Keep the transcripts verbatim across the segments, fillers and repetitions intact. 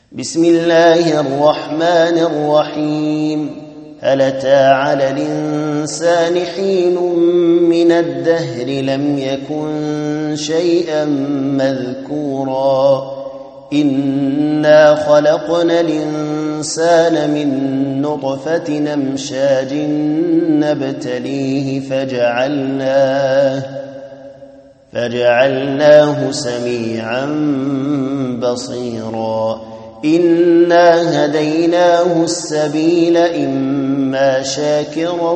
بسم الله الرحمن الرحيم. هل أتى على الإنسان حين من الدهر لم يكن شيئا مذكورا إنا خلقنا الإنسان من نطفة أمشاج نبتليه فجعلناه فجعلناه سميعا بصيرا إنا هديناه السبيل إما شاكرا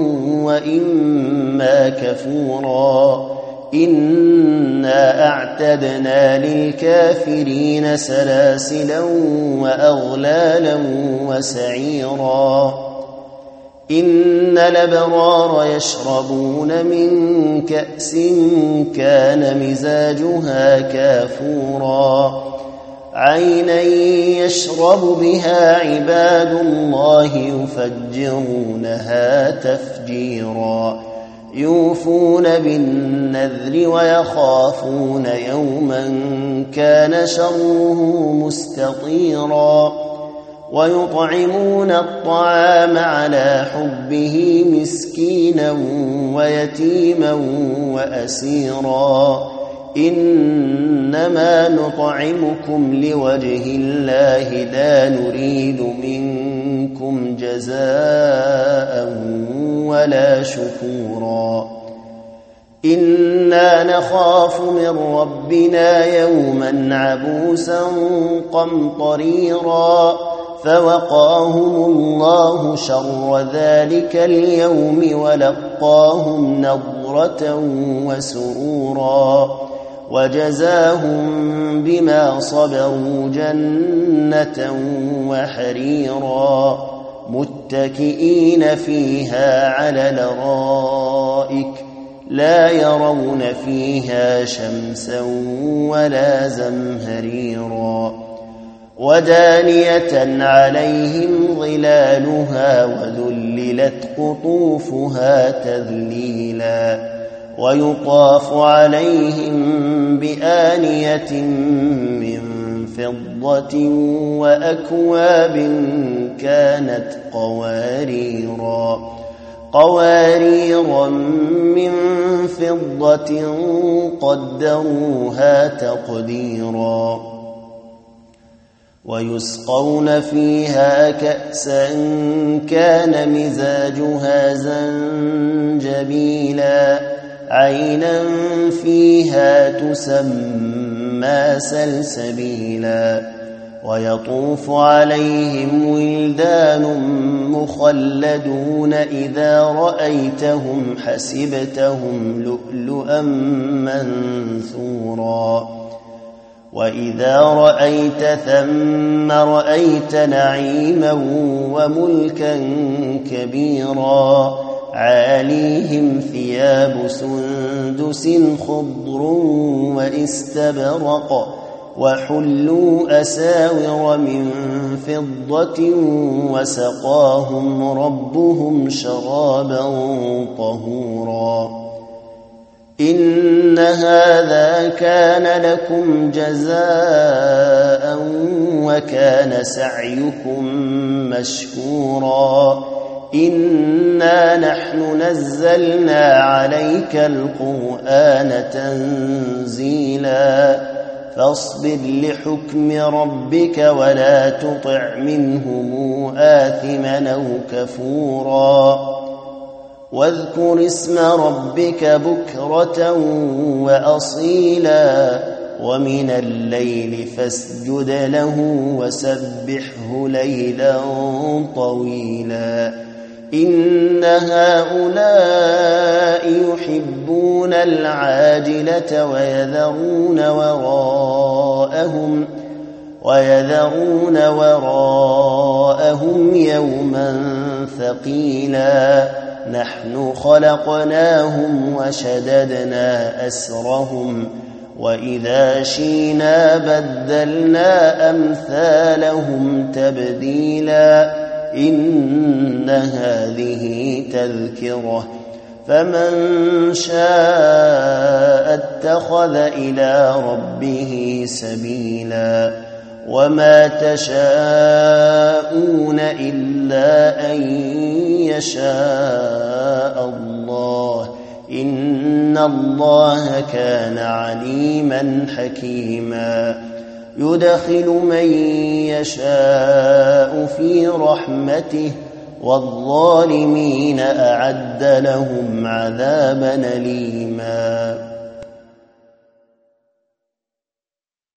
وإما كفورا إنا أعتدنا للكافرين سلاسلا وأغلالا وسعيرا إن الأبرار يشربون من كأس كان مزاجها كافورا عينا يشرب بها عباد الله يفجرونها تفجيرا يوفون بالنذر ويخافون يوما كان شره مستطيرا ويطعمون الطعام على حبه مسكينا ويتيما وأسيرا إنما نطعمكم لوجه الله لا نريد منكم جزاء ولا شكورا إنا نخاف من ربنا يوما عبوسا قمطريرا فوقاهم الله شر ذلك اليوم ولقاهم نضرة وسرورا وجزاهم بما صبروا جنة وحريرا متكئين فيها على الأرائك لا يرون فيها شمسا ولا زمهريرا ودانية عليهم ظلالها وذللت قطوفها تذليلا ويطاف عليهم بآنية من فضة وأكواب كانت قواريرا قوارير من فضة قدروها تقديرا ويسقون فيها كأسا كان مزاجها زنجبيلا عينا فيها تسمى سلسبيلا ويطوف عليهم ولدان مخلدون إذا رأيتهم حسبتهم لؤلؤا منثورا وإذا رأيت ثم رأيت نعيما وملكا كبيرا عاليهم ثياب سندس خضر واستبرق وحلوا أساور من فضة وسقاهم ربهم شرابا طهورا إن هذا كان لكم جزاء وكان سعيكم مشكورا إنا نحن نزلنا عليك القرآن تنزيلا فاصبر لحكم ربك ولا تطع منهم آثما أو كفورا واذكر اسم ربك بكرة وأصيلا ومن الليل فاسجد له وسبحه ليلا طويلا إن هؤلاء يحبون العاجلة ويذرون وراءهم ويذرون وراءهم يوما ثقيلا نحن خلقناهم وشددنا أسرهم وإذا شينا بدلنا أمثالهم تبديلا إن هذه تذكرة فمن شاء اتخذ إلى ربه سبيلا وما تشاءون إلا أن يشاء الله إن الله كان عليما حكيما يدخل من يشاء في رحمته والظالمين أعد لهم عذابا أليما